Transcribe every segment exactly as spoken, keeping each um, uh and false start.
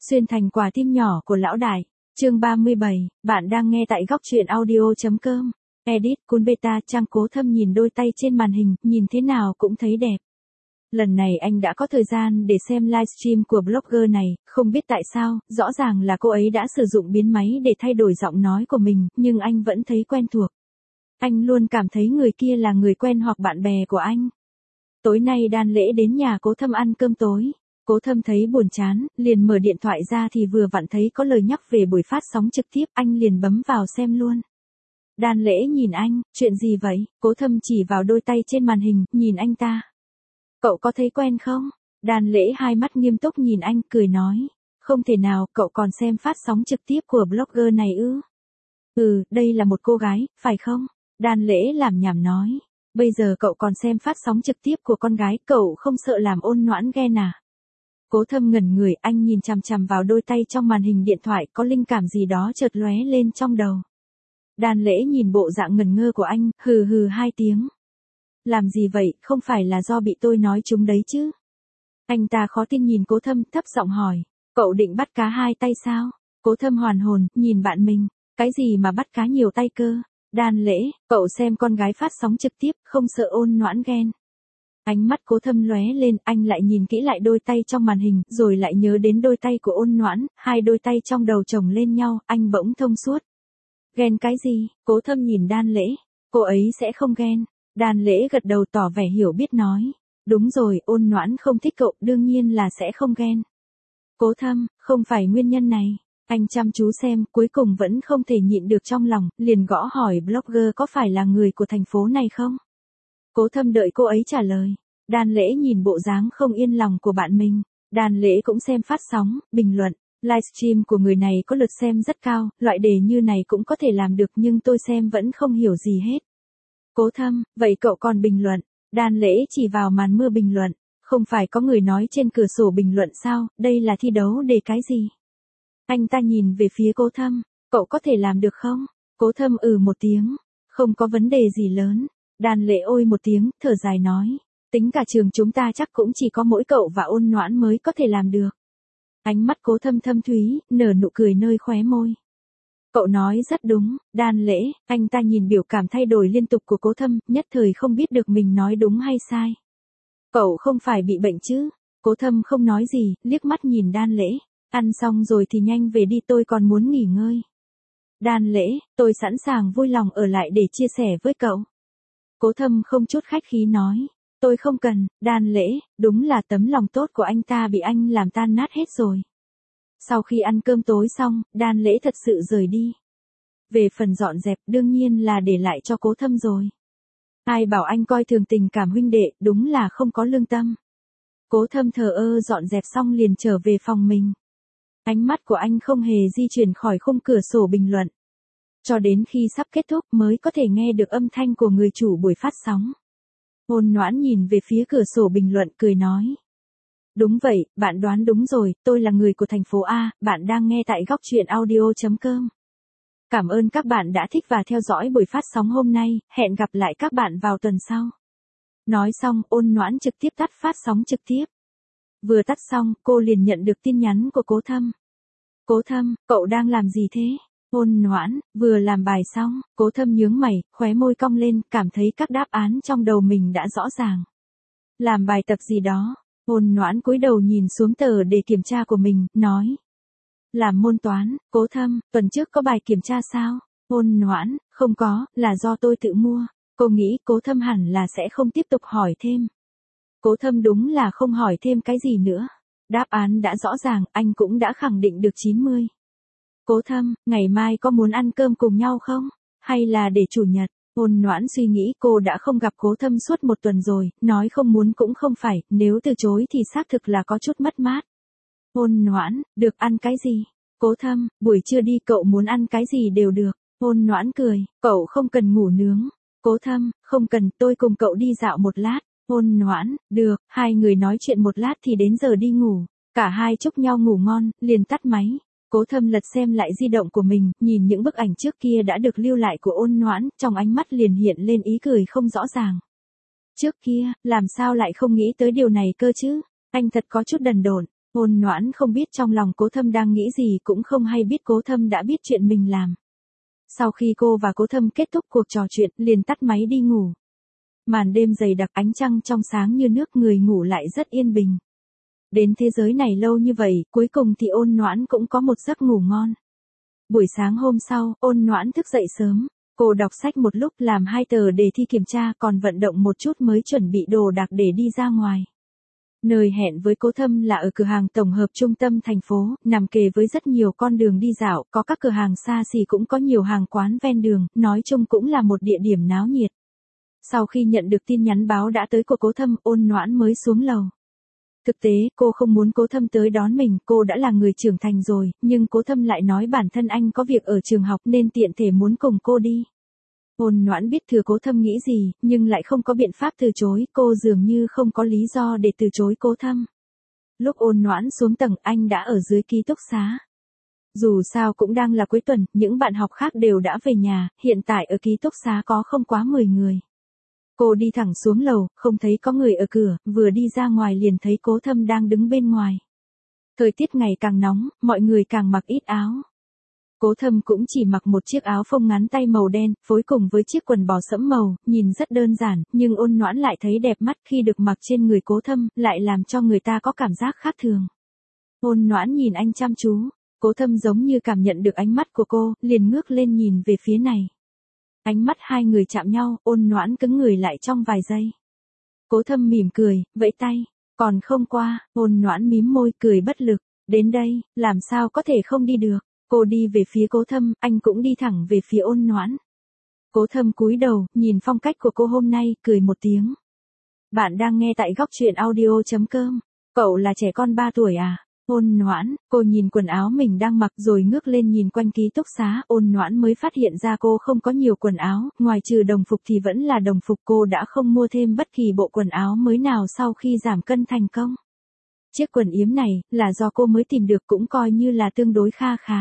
Xuyên thành quả tim nhỏ của lão đại. Chương ba mươi bảy, bạn đang nghe tại góc truyện audio.com. Edit, Kun Beta, Trang Cố Thâm nhìn đôi tay trên màn hình, nhìn thế nào cũng thấy đẹp. Lần này anh đã có thời gian để xem livestream của blogger này, không biết tại sao, rõ ràng là cô ấy đã sử dụng biến máy để thay đổi giọng nói của mình, nhưng anh vẫn thấy quen thuộc. Anh luôn cảm thấy người kia là người quen hoặc bạn bè của anh. Tối nay Đan Lễ đến nhà Cố Thâm ăn cơm tối. Cố Thâm thấy buồn chán, liền mở điện thoại ra thì vừa vặn thấy có lời nhắc về buổi phát sóng trực tiếp, anh liền bấm vào xem luôn. Đan Lễ nhìn anh, chuyện gì vậy? Cố Thâm chỉ vào đôi tay trên màn hình, nhìn anh ta. Cậu có thấy quen không? Đan Lễ hai mắt nghiêm túc nhìn anh, cười nói. Không thể nào, cậu còn xem phát sóng trực tiếp của blogger này ư? Ừ, đây là một cô gái, phải không? Đan Lễ làm nhảm nói. Bây giờ cậu còn xem phát sóng trực tiếp của con gái, cậu không sợ làm ôn noãn ghen à? Cố Thâm ngẩn người, anh nhìn chằm chằm vào đôi tay trong màn hình điện thoại, có linh cảm gì đó chợt lóe lên trong đầu. Đan Lễ nhìn bộ dạng ngẩn ngơ của anh, hừ hừ hai tiếng. Làm gì vậy, không phải là do bị tôi nói trúng đấy chứ? Anh ta khó tin nhìn Cố Thâm, thấp giọng hỏi, cậu định bắt cá hai tay sao? Cố Thâm hoàn hồn, nhìn bạn mình, cái gì mà bắt cá nhiều tay cơ? Đan Lễ, cậu xem con gái phát sóng trực tiếp, không sợ ôn noãn ghen. Ánh mắt Cố Thâm lóe lên, anh lại nhìn kỹ lại đôi tay trong màn hình, rồi lại nhớ đến đôi tay của ôn noãn, hai đôi tay trong đầu chồng lên nhau, anh bỗng thông suốt. Ghen cái gì? Cố Thâm nhìn Đan Lễ, cô ấy sẽ không ghen. Đan Lễ gật đầu tỏ vẻ hiểu biết nói. Đúng rồi, ôn noãn không thích cậu, đương nhiên là sẽ không ghen. Cố Thâm, không phải nguyên nhân này. Anh chăm chú xem, cuối cùng vẫn không thể nhịn được trong lòng, liền gõ hỏi blogger có phải là người của thành phố này không? Cố Thâm đợi cô ấy trả lời. Đan Lễ nhìn bộ dáng không yên lòng của bạn mình. Đan Lễ cũng xem phát sóng, bình luận. Livestream của người này có lượt xem rất cao, loại đề như này cũng có thể làm được nhưng tôi xem vẫn không hiểu gì hết. Cố Thâm, vậy cậu còn bình luận? Đan Lễ chỉ vào màn mưa bình luận. Không phải có người nói trên cửa sổ bình luận sao, đây là thi đấu đề cái gì? Anh ta nhìn về phía Cố Thâm, cậu có thể làm được không? Cố Thâm ừ một tiếng, không có vấn đề gì lớn. Đan Lễ ôi một tiếng, thở dài nói, tính cả trường chúng ta chắc cũng chỉ có mỗi cậu và ôn noãn mới có thể làm được. Ánh mắt Cố Thâm thâm thúy, nở nụ cười nơi khóe môi. Cậu nói rất đúng, Đan Lễ, anh ta nhìn biểu cảm thay đổi liên tục của Cố Thâm, nhất thời không biết được mình nói đúng hay sai. Cậu không phải bị bệnh chứ? Cố Thâm không nói gì, liếc mắt nhìn Đan Lễ. Ăn xong rồi thì nhanh về đi, tôi còn muốn nghỉ ngơi. Đan Lễ, tôi sẵn sàng vui lòng ở lại để chia sẻ với cậu. Cố Thâm không chút khách khí nói. Tôi không cần. Đan Lễ, đúng là tấm lòng tốt của anh ta bị anh làm tan nát hết rồi. Sau khi ăn cơm tối xong, Đan Lễ thật sự rời đi. Về phần dọn dẹp đương nhiên là để lại cho Cố Thâm rồi. Ai bảo anh coi thường tình cảm huynh đệ, đúng là không có lương tâm. Cố Thâm thờ ơ dọn dẹp xong liền trở về phòng mình. Ánh mắt của anh không hề di chuyển khỏi khung cửa sổ bình luận. Cho đến khi sắp kết thúc mới có thể nghe được âm thanh của người chủ buổi phát sóng. Ôn noãn nhìn về phía cửa sổ bình luận cười nói. Đúng vậy, bạn đoán đúng rồi, tôi là người của thành phố A, bạn đang nghe tại góc truyện audio.com. Cảm ơn các bạn đã thích và theo dõi buổi phát sóng hôm nay, hẹn gặp lại các bạn vào tuần sau. Nói xong, ôn noãn trực tiếp tắt phát sóng trực tiếp. Vừa tắt xong, cô liền nhận được tin nhắn của Cố Thâm. Cố Thâm, cậu đang làm gì thế? Ôn noãn, vừa làm bài xong. Cố Thâm nhướng mày, khóe môi cong lên, cảm thấy các đáp án trong đầu mình đã rõ ràng. Làm bài tập gì đó? Ôn noãn cúi đầu nhìn xuống tờ để kiểm tra của mình, nói. Làm môn toán. Cố Thâm, tuần trước có bài kiểm tra sao? Ôn noãn, không có, là do tôi tự mua. Cô nghĩ Cố Thâm hẳn là sẽ không tiếp tục hỏi thêm. Cố Thâm đúng là không hỏi thêm cái gì nữa. Đáp án đã rõ ràng, anh cũng đã khẳng định được chín mươi. Cố Thâm, ngày mai có muốn ăn cơm cùng nhau không? Hay là để chủ nhật? Ôn noãn suy nghĩ cô đã không gặp Cố Thâm suốt một tuần rồi, nói không muốn cũng không phải, nếu từ chối thì xác thực là có chút mất mát. Ôn noãn, được ăn cái gì? Cố Thâm, buổi trưa đi, cậu muốn ăn cái gì đều được. Ôn noãn cười, cậu không cần ngủ nướng. Cố Thâm, không cần, tôi cùng cậu đi dạo một lát. Ôn noãn, được, hai người nói chuyện một lát thì đến giờ đi ngủ. Cả hai chúc nhau ngủ ngon, liền tắt máy. Cố Thâm lật xem lại di động của mình, nhìn những bức ảnh trước kia đã được lưu lại của ôn noãn, trong ánh mắt liền hiện lên ý cười không rõ ràng. Trước kia, làm sao lại không nghĩ tới điều này cơ chứ? Anh thật có chút đần độn. Ôn Noãn không biết trong lòng Cố Thâm đang nghĩ gì, cũng không hay biết Cố Thâm đã biết chuyện mình làm. Sau khi cô và Cố Thâm kết thúc cuộc trò chuyện, liền tắt máy đi ngủ. Màn đêm dày đặc, ánh trăng trong sáng như nước, người ngủ lại rất yên bình. Đến thế giới này lâu như vậy, cuối cùng thì Ôn Noãn cũng có một giấc ngủ ngon. Buổi sáng hôm sau, Ôn Noãn thức dậy sớm. Cô đọc sách một lúc, làm hai tờ đề thi kiểm tra, còn vận động một chút mới chuẩn bị đồ đạc để đi ra ngoài. Nơi hẹn với Cố Thâm là ở cửa hàng tổng hợp trung tâm thành phố, nằm kề với rất nhiều con đường đi dạo, có các cửa hàng xa xỉ cũng có nhiều hàng quán ven đường, nói chung cũng là một địa điểm náo nhiệt. Sau khi nhận được tin nhắn báo đã tới của Cố Thâm, Ôn Noãn mới xuống lầu. Thực tế, cô không muốn Cố Thâm tới đón mình, cô đã là người trưởng thành rồi, nhưng Cố Thâm lại nói bản thân anh có việc ở trường học nên tiện thể muốn cùng cô đi. Ôn Noãn biết thừa Cố Thâm nghĩ gì, nhưng lại không có biện pháp từ chối, cô dường như không có lý do để từ chối Cố Thâm. Lúc Ôn Noãn xuống tầng, anh đã ở dưới ký túc xá. Dù sao cũng đang là cuối tuần, những bạn học khác đều đã về nhà, hiện tại ở ký túc xá có không quá mười người. Cô đi thẳng xuống lầu, không thấy có người ở cửa, vừa đi ra ngoài liền thấy Cố Thâm đang đứng bên ngoài. Thời tiết ngày càng nóng, mọi người càng mặc ít áo. Cố Thâm cũng chỉ mặc một chiếc áo phông ngắn tay màu đen, phối cùng với chiếc quần bò sẫm màu, nhìn rất đơn giản, nhưng Ôn Noãn lại thấy đẹp mắt khi được mặc trên người Cố Thâm, lại làm cho người ta có cảm giác khác thường. Ôn Noãn nhìn anh chăm chú, Cố Thâm giống như cảm nhận được ánh mắt của cô, liền ngước lên nhìn về phía này. Ánh mắt hai người chạm nhau, Ôn Noãn cứng người lại trong vài giây. Cố Thâm mỉm cười, vẫy tay, còn không qua, Ôn Noãn mím môi cười bất lực, đến đây, làm sao có thể không đi được. Cô đi về phía Cố Thâm, anh cũng đi thẳng về phía Ôn Noãn. Cố Thâm cúi đầu, nhìn phong cách của cô hôm nay, cười một tiếng. Bạn đang nghe tại góc truyện audio chấm com. Cậu là trẻ con ba tuổi à? Ôn Noãn, cô nhìn quần áo mình đang mặc rồi ngước lên nhìn quanh ký túc xá, Ôn Noãn mới phát hiện ra cô không có nhiều quần áo, ngoài trừ đồng phục thì vẫn là đồng phục, cô đã không mua thêm bất kỳ bộ quần áo mới nào sau khi giảm cân thành công. Chiếc quần yếm này, là do cô mới tìm được, cũng coi như là tương đối kha khá.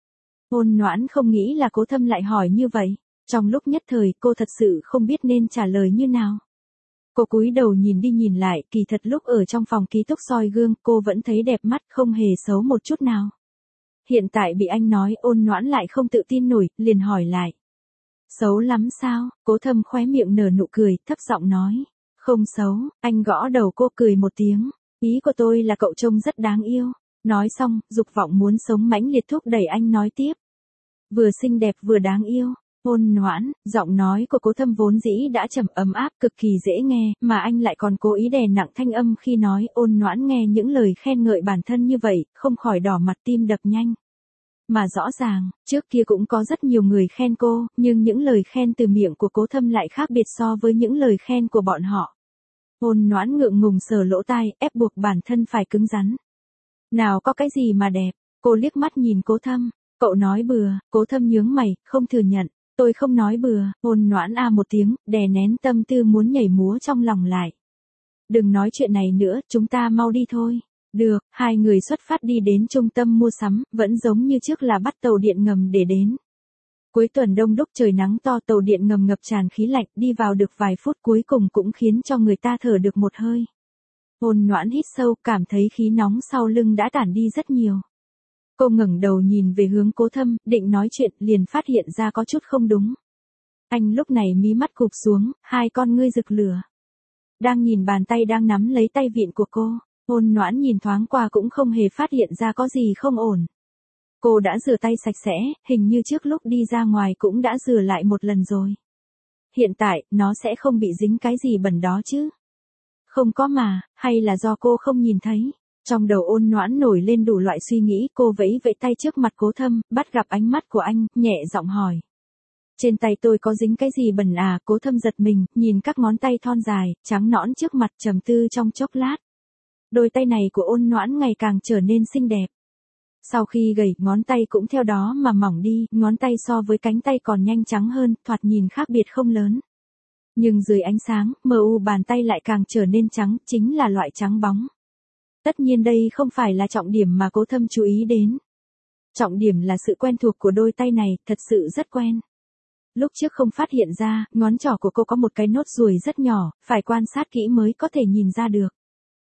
Ôn Noãn không nghĩ là Cố Thâm lại hỏi như vậy. Trong lúc nhất thời, cô thật sự không biết nên trả lời như nào. Cô cúi đầu nhìn đi nhìn lại, kỳ thật lúc ở trong phòng ký túc soi gương, cô vẫn thấy đẹp mắt, không hề xấu một chút nào. Hiện tại bị anh nói, Ôn Noãn lại không tự tin nổi, liền hỏi lại. Xấu lắm sao? Cố Thâm khóe miệng nở nụ cười, thấp giọng nói. Không xấu, anh gõ đầu cô cười một tiếng. Ý của tôi là cậu trông rất đáng yêu. Nói xong, dục vọng muốn sống mãnh liệt thúc đẩy anh nói tiếp. Vừa xinh đẹp vừa đáng yêu. Ôn Noãn, giọng nói của Cố Thâm vốn dĩ đã trầm ấm áp, cực kỳ dễ nghe, mà anh lại còn cố ý đè nặng thanh âm khi nói. Ôn Noãn nghe những lời khen ngợi bản thân như vậy, không khỏi đỏ mặt, tim đập nhanh. Mà rõ ràng, trước kia cũng có rất nhiều người khen cô, nhưng những lời khen từ miệng của Cố Thâm lại khác biệt so với những lời khen của bọn họ. Ôn Noãn ngượng ngùng sờ lỗ tai, ép buộc bản thân phải cứng rắn. Nào có cái gì mà đẹp, cô liếc mắt nhìn Cố Thâm, cậu nói bừa. Cố Thâm nhướng mày, không thừa nhận, tôi không nói bừa. Ôn Noãn a một tiếng, đè nén tâm tư muốn nhảy múa trong lòng lại. Đừng nói chuyện này nữa, chúng ta mau đi thôi. Được, hai người xuất phát đi đến trung tâm mua sắm, vẫn giống như trước là bắt tàu điện ngầm để đến. Cuối tuần đông đúc trời nắng to, tàu điện ngầm ngập tràn khí lạnh, đi vào được vài phút cuối cùng cũng khiến cho người ta thở được một hơi. Ôn Noãn hít sâu, cảm thấy khí nóng sau lưng đã tản đi rất nhiều. Cô ngẩng đầu nhìn về hướng Cố Thâm, định nói chuyện, liền phát hiện ra có chút không đúng. Anh lúc này mí mắt cụp xuống, hai con ngươi rực lửa. Đang nhìn bàn tay đang nắm lấy tay vịn của cô, Ôn Noãn nhìn thoáng qua cũng không hề phát hiện ra có gì không ổn. Cô đã rửa tay sạch sẽ, hình như trước lúc đi ra ngoài cũng đã rửa lại một lần rồi. Hiện tại, nó sẽ không bị dính cái gì bẩn đó chứ. Không có mà, hay là do cô không nhìn thấy. Trong đầu Ôn Noãn nổi lên đủ loại suy nghĩ, cô vẫy vẫy tay trước mặt Cố Thâm, bắt gặp ánh mắt của anh, nhẹ giọng hỏi. Trên tay tôi có dính cái gì bẩn à? Cố Thâm giật mình, nhìn các ngón tay thon dài, trắng nõn trước mặt, trầm tư trong chốc lát. Đôi tay này của Ôn Noãn ngày càng trở nên xinh đẹp. Sau khi gầy, ngón tay cũng theo đó mà mỏng đi, ngón tay so với cánh tay còn nhanh trắng hơn, thoạt nhìn khác biệt không lớn. Nhưng dưới ánh sáng, mờ u bàn tay lại càng trở nên trắng, chính là loại trắng bóng. Tất nhiên đây không phải là trọng điểm mà Cố Thâm chú ý đến. Trọng điểm là sự quen thuộc của đôi tay này, thật sự rất quen. Lúc trước không phát hiện ra, ngón trỏ của cô có một cái nốt ruồi rất nhỏ, phải quan sát kỹ mới có thể nhìn ra được.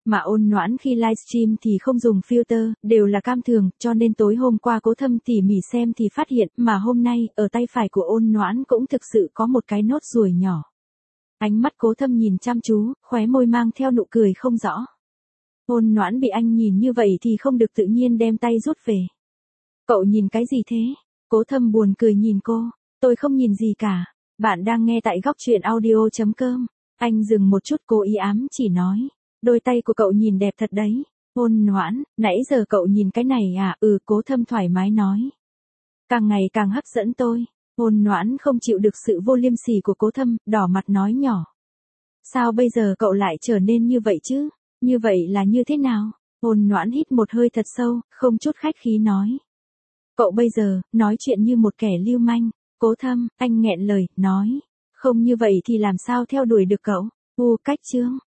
mà Ôn Noãn khi livestream thì không dùng filter, đều là cam thường, cho nên tối hôm qua Cố Thâm tỉ mỉ xem thì phát hiện, mà hôm nay, ở tay phải của Ôn Noãn cũng thực sự có một cái nốt ruồi nhỏ. Ánh mắt Cố Thâm nhìn chăm chú, khóe môi mang theo nụ cười không rõ. Ôn Noãn bị anh nhìn như vậy thì không được tự nhiên đem tay rút về. Cậu nhìn cái gì thế? Cố Thâm buồn cười nhìn cô. Tôi không nhìn gì cả. Bạn đang nghe tại góc truyện audio chấm com. Anh dừng một chút cố ý ám chỉ nói. Đôi tay của cậu nhìn đẹp thật đấy. Ôn Noãn, nãy giờ cậu nhìn cái này à? Ừ, Cố Thâm thoải mái nói. Càng ngày càng hấp dẫn tôi. Ôn Noãn không chịu được sự vô liêm sỉ của Cố Thâm, đỏ mặt nói nhỏ. Sao bây giờ cậu lại trở nên như vậy chứ? Như vậy là như thế nào? Ôn Noãn hít một hơi thật sâu, không chút khách khí nói. Cậu bây giờ, nói chuyện như một kẻ lưu manh. Cố Thâm, anh nghẹn lời, nói. Không như vậy thì làm sao theo đuổi được cậu? U cách chương.